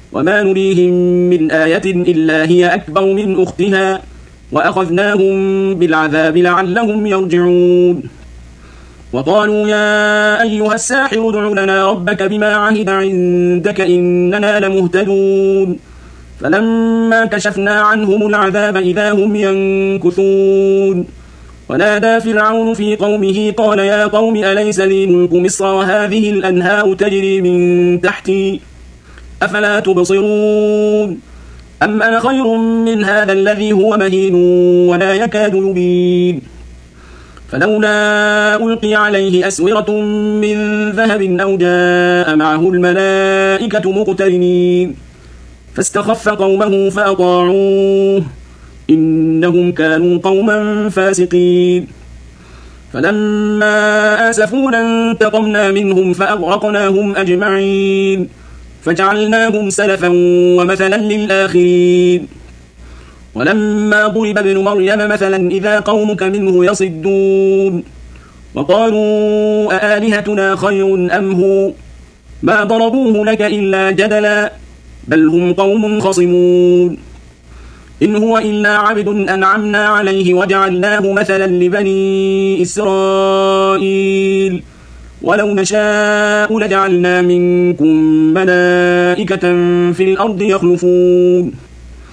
وما نريهم من آية إلا هي أكبر من أختها وأخذناهم بالعذاب لعلهم يرجعون. وقالوا يا أيها الساحر ادع لنا ربك بما عهد عندك إننا لمهتدون. فلما كشفنا عنهم العذاب إذا هم ينكثون. ونادى فرعون في قومه قال يا قوم أليس لي ملك مصر وهذه الأنهار تجري من تحتي أفلا تبصرون أم أنا خير من هذا الذي هو مهين ولا يكاد يبين. فلولا ألقي عليه أسورة من ذهب أو جاء معه الملائكة مقترنين فاستخف قومه فأطاعوه إنهم كانوا قوما فاسقين. فلما آسفونا انتقمنا منهم فأغرقناهم أجمعين فجعلناهم سلفا ومثلا للآخرين. ولما ضرب ابن مريم مثلا إذا قومك منه يصدون وقالوا أآلهتنا خير أم هو ما ضربوه لك إلا جدلا بل هم قوم خصمون. إن هو إلا عبد أنعمنا عليه وجعلناه مثلا لبني إسرائيل ولو نشاء لجعلنا منكم ملائكة في الأرض يخلفون.